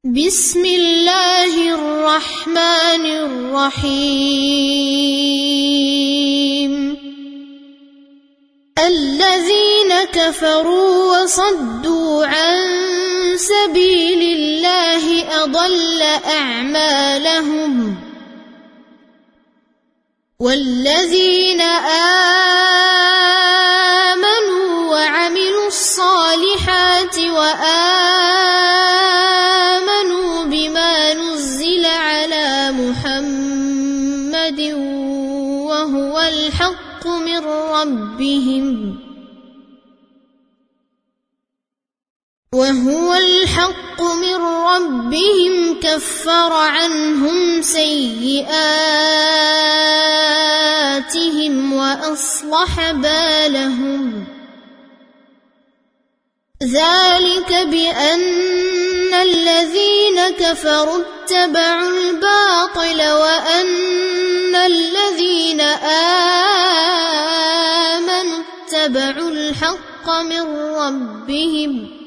بسم الله الرحمن الرحيم الذين كفروا وصدوا عن سبيل الله أضل أعمالهم والذين آمنوا وعملوا الصالحات وآمنوا بما نزل على محمد وهو الحق من ربهم كفر عنهم سيئاتهم وأصلح بالهم ذلك بأن الذين كفروا اتبعوا الباطل وأن الذين آمنوا اتبعوا الحق من ربهم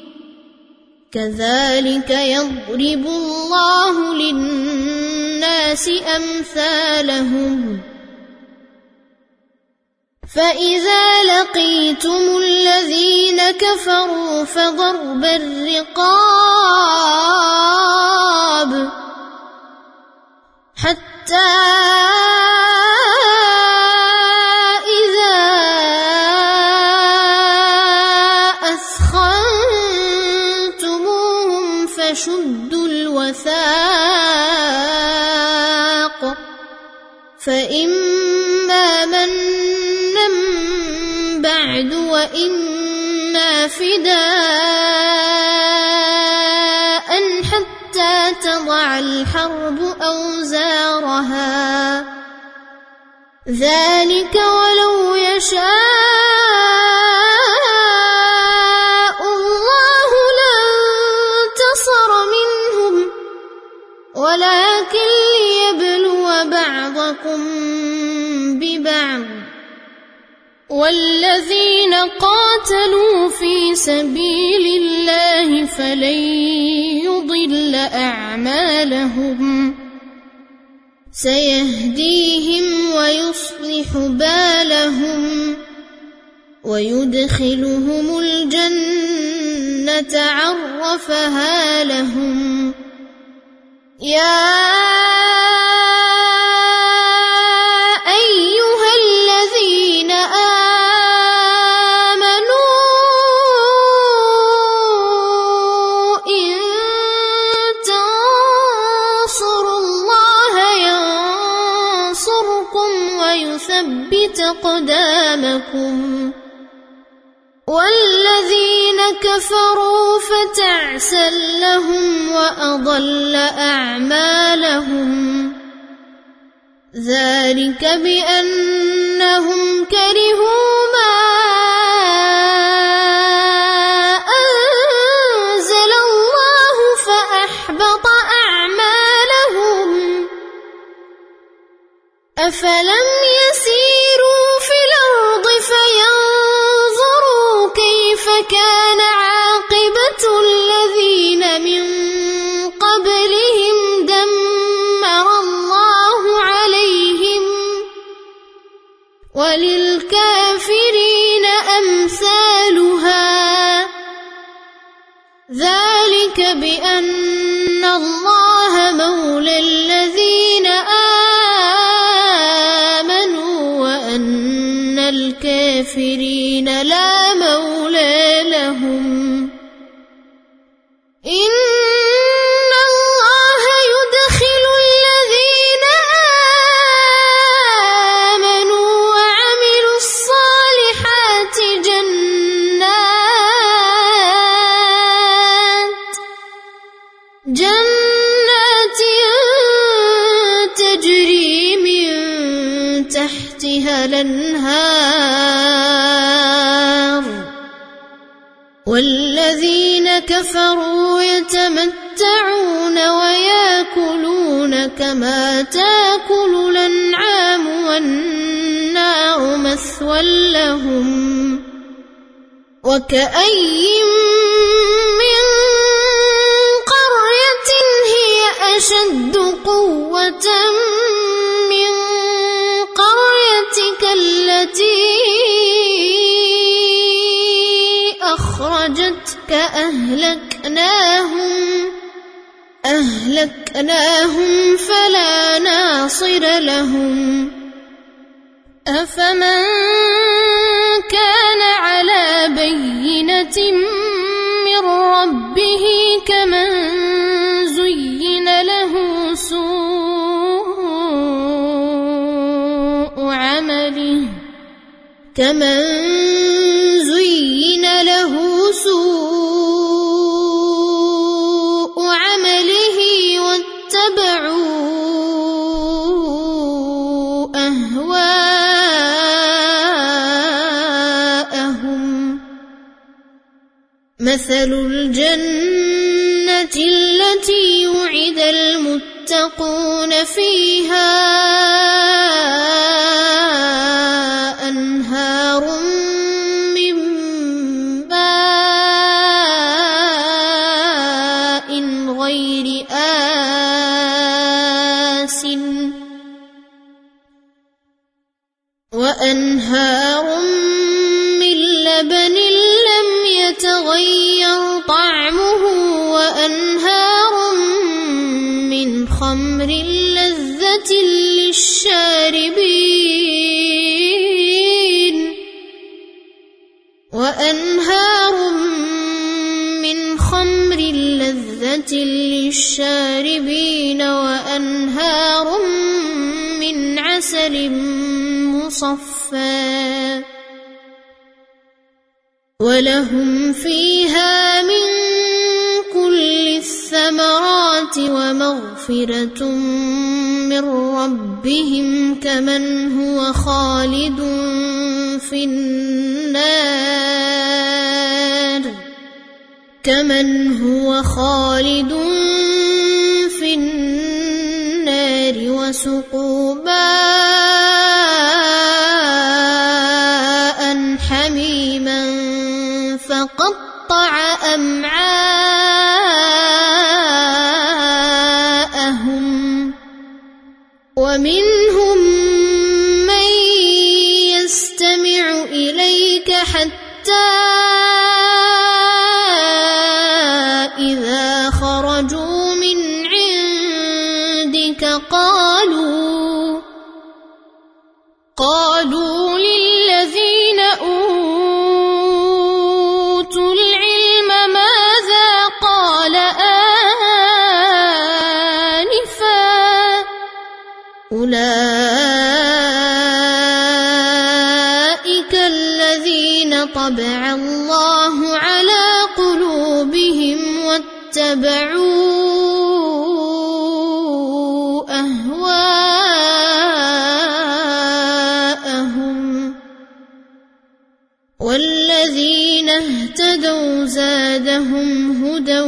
كذلك يضرب الله للناس أمثالهم فإذا لقيتم الذين كفروا فضرب الرقاب حتى إذا أثخنتموهم فشدوا الوثاق فإما منا بعد وإما فداء حتى تضع الحرب أوزارها ذلك ولو يشاء الله لانتصر منهم ولكن ليبلو بعضكم ببعض والذين قاتلوا في سبيل الله فلن يضل أعمالهم سيهديهم ويصلح بالهم ويدخلهم الجنة عرفها لهم يا أيها الذين آمنوا إن تنصروا الله ينصركم ويثبت أقدامكم والذين كفروا فتعسا لهم وأضل أعمالهم ذلك بأنهم كرهوا ما أنزل الله فأحبط أعمالهم أفلم يسيروا في الأرض فينظروا كيف كان عاقبة الذين من قبلهم دمر الله عليهم وللكافرين أمثالها ذلك بأن الله مولى الذين آمنوا وأن الكافرين لا مولى لهم إن الله يدخل الذين آمنوا وعملوا الصالحات جنات تجري من تحتها الأنهار والذين كفروا يتمتعون ويأكلون كما تأكل الأنعام والنار مثوى لهم وكأين من قرية أشد قوة من قريتك التي أخرجتك أهلكناهم فلا ناصر لهم أفمن كان على بينة من ربه كمن زين له سوء عمله واتبعوا أهواءهم مثل الجنة التي وعد المتقون فيها أنهار من ماء غير آسن وأنهار من لبن لم يتغير طعمه وأنهار من خمر لذة للشاربين وأنهار من عسل مصفى ولهم فيها من كل الثمرات ومغفرة من ربهم كمن هو خالد في النار وسقوا ماء حميما فقطع أمعاءهم ومنهم من يستمع إليك حتى إذا خرجوا من عندك قالوا للذين أوتوا العلم ماذا قال آنفا أولئك الذين طبع الله على قلوبهم واتبعوا أهواءهم والذين اهتدوا زادهم هدى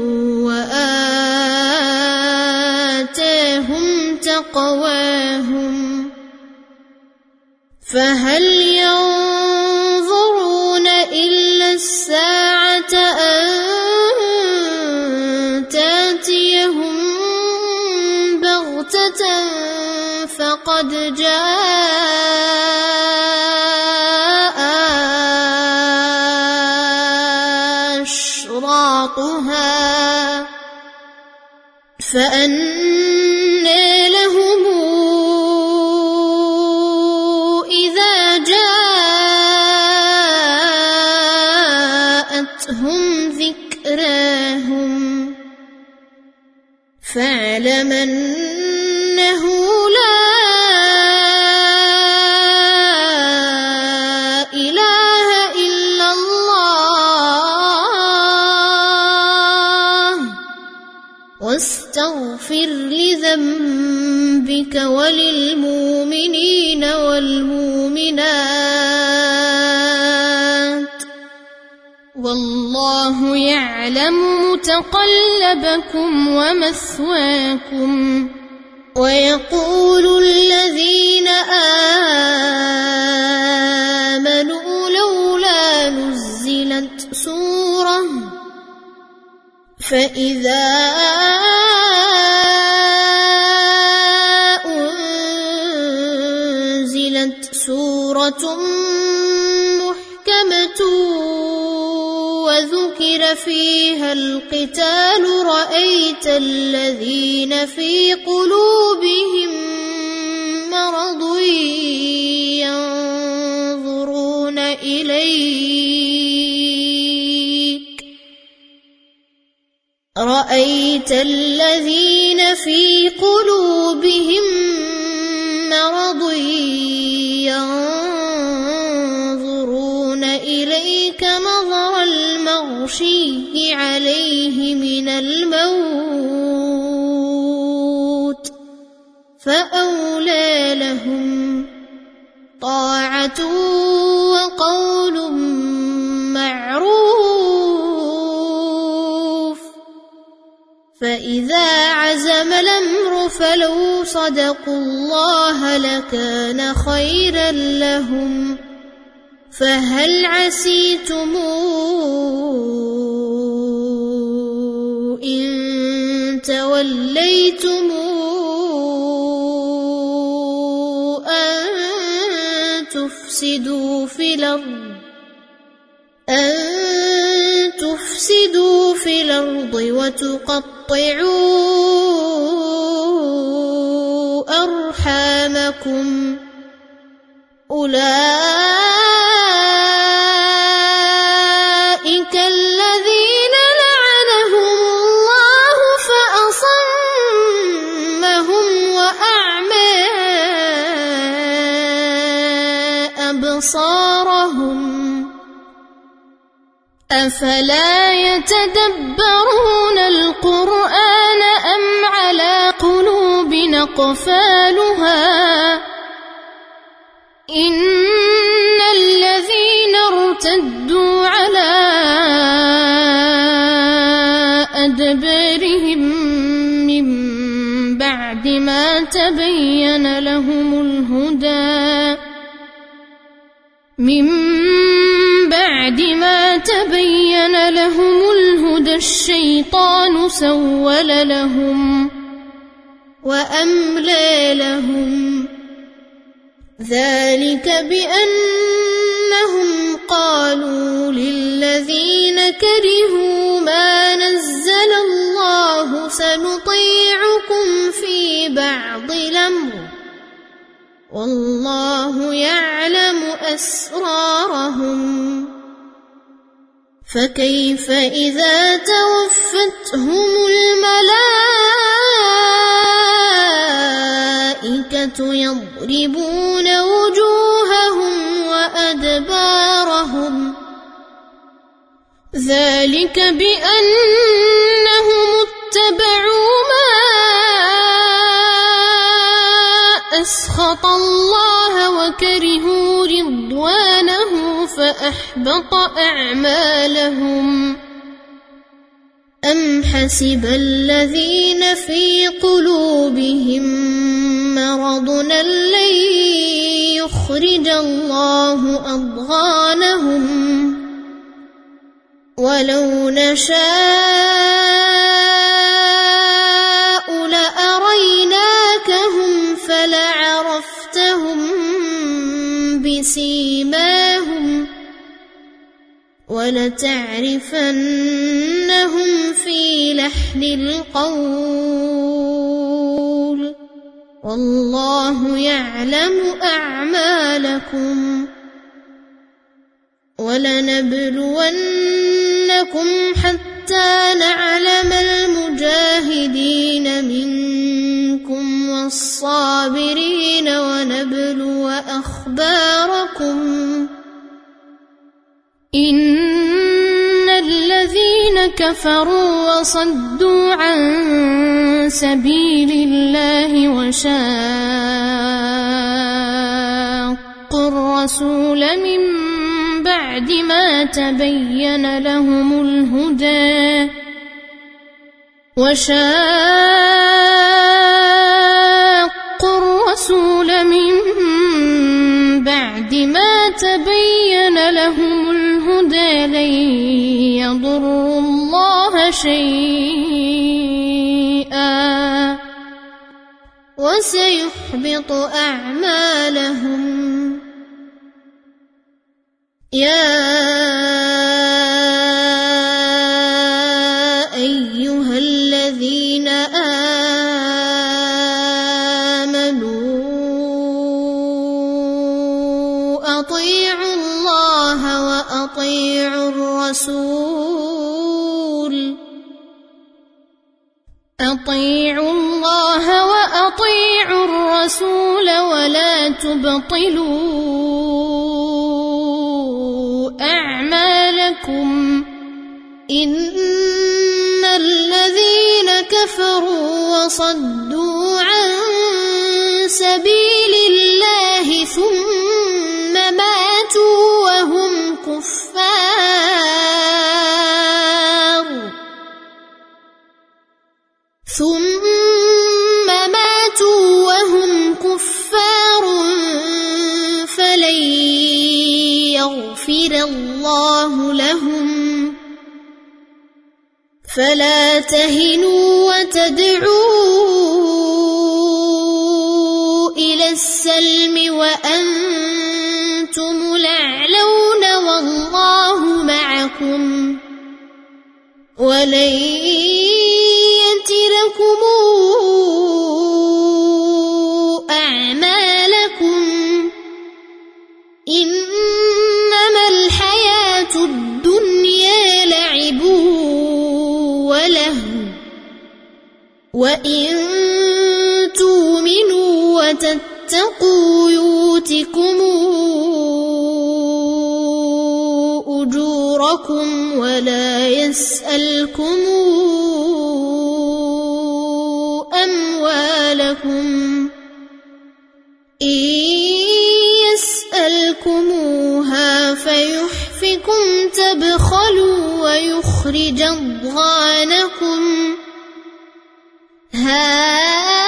وآتاهم تقواهم فهل ينظرون إلا الساعة أن تأتيهم بغتة فقد جاء أشراطها فأنى لهم إذا جاءتهم ذكراهم فاعلم أنه لا إله إلا الله واستغفر لذنبك وللمؤمنين والمؤمنات والله يعلم متقلبكم ومثواكم ويقول الذين آمنوا لولا نزلت سورة فإذا سورة محكمة وذكر فيها القتال رأيت الذين في قلوبهم مرض ينظرون إليك رأيت الذين في قلوبهم مرض ينظرون إليك نظر المغشي عليه من الموت فأولى لهم طاعة وقول معروف فإذا عزم الأمر فلو صدقوا الله لكان خيرا لهم فهل عسيتم إن توليتم أن تفسدوا في الأرض وتقطعوا أرحامكم أولئك الذين لعنهم الله فأصمهم وأعمى أبصارهم أفلا يتدبرون القرآن أم على قلوب أقفالها إن الذين ارتدوا على أدبارهم من بعد ما تبين لهم الهدى الشيطان سول لهم وأملى لهم ذلك بأنهم قالوا للذين كرهوا ما نزل الله سنطيعكم في بعض الأمر والله يعلم أسرارهم فكيف إذا توفتهم الملائكة يضربون وجوههم وأدبارهم ذلك بأنهم اتبعوا ما أسخط الله وكرهوا رضوانه فأحبط أعمالهم أم حسب الذين في قلوبهم مرض لن يخرج الله أضغانهم ولو نشاء لأريناكهم فلعرفتهم بسيماهم ولتعرفنهم في لحن القول والله يعلم أعمالكم ولنبلونكم حتى نعلم المجاهدين منكم والصابرين ونبلو أخباركم إن الذين كفروا وصدوا عن سبيل الله وشاقوا الرسول من بعد ما تبين لهم الهدى لن يضروا الله شيئا وسيحبط أعمالهم يا أيها الذين آمنوا أطيعوا الله وأطيعوا الرسول ولا تبطلوا أعمالكم إن الذين كفروا وصدوا عن سبيل الله ثم ماتوا وهم كفار فلن يغفر الله لهم فلا تهنوا وتدعوا إلى السلم وأنتم الأعلون والله معكم ولن يتركم أعمالكم إنما الحياة الدنيا لعب ولهو وإن تؤمنوا وتتقوا يؤتكم أجوركم ولا يسألكم أموالكم إن يسألكموها فيحفكم تبخلوا ويخرج أضغانكم ها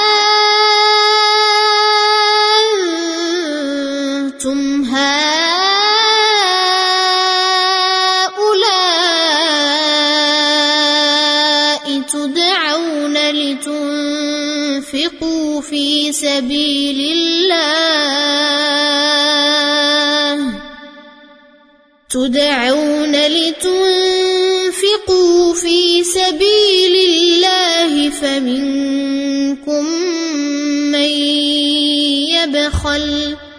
أنتم هؤلاء تدعون لتنفقوا في سبيل الله فمنكم من يبخل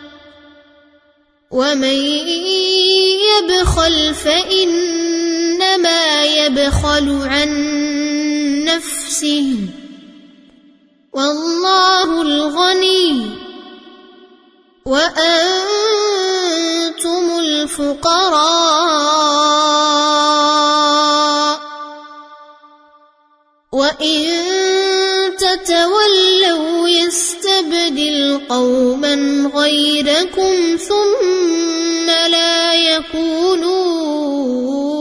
ومن يبخل فإنما يبخل عن نفسه والله الغني وأنتم الفقراء وإن تتولوا يستبدل قوما غيركم ثم لا يكونوا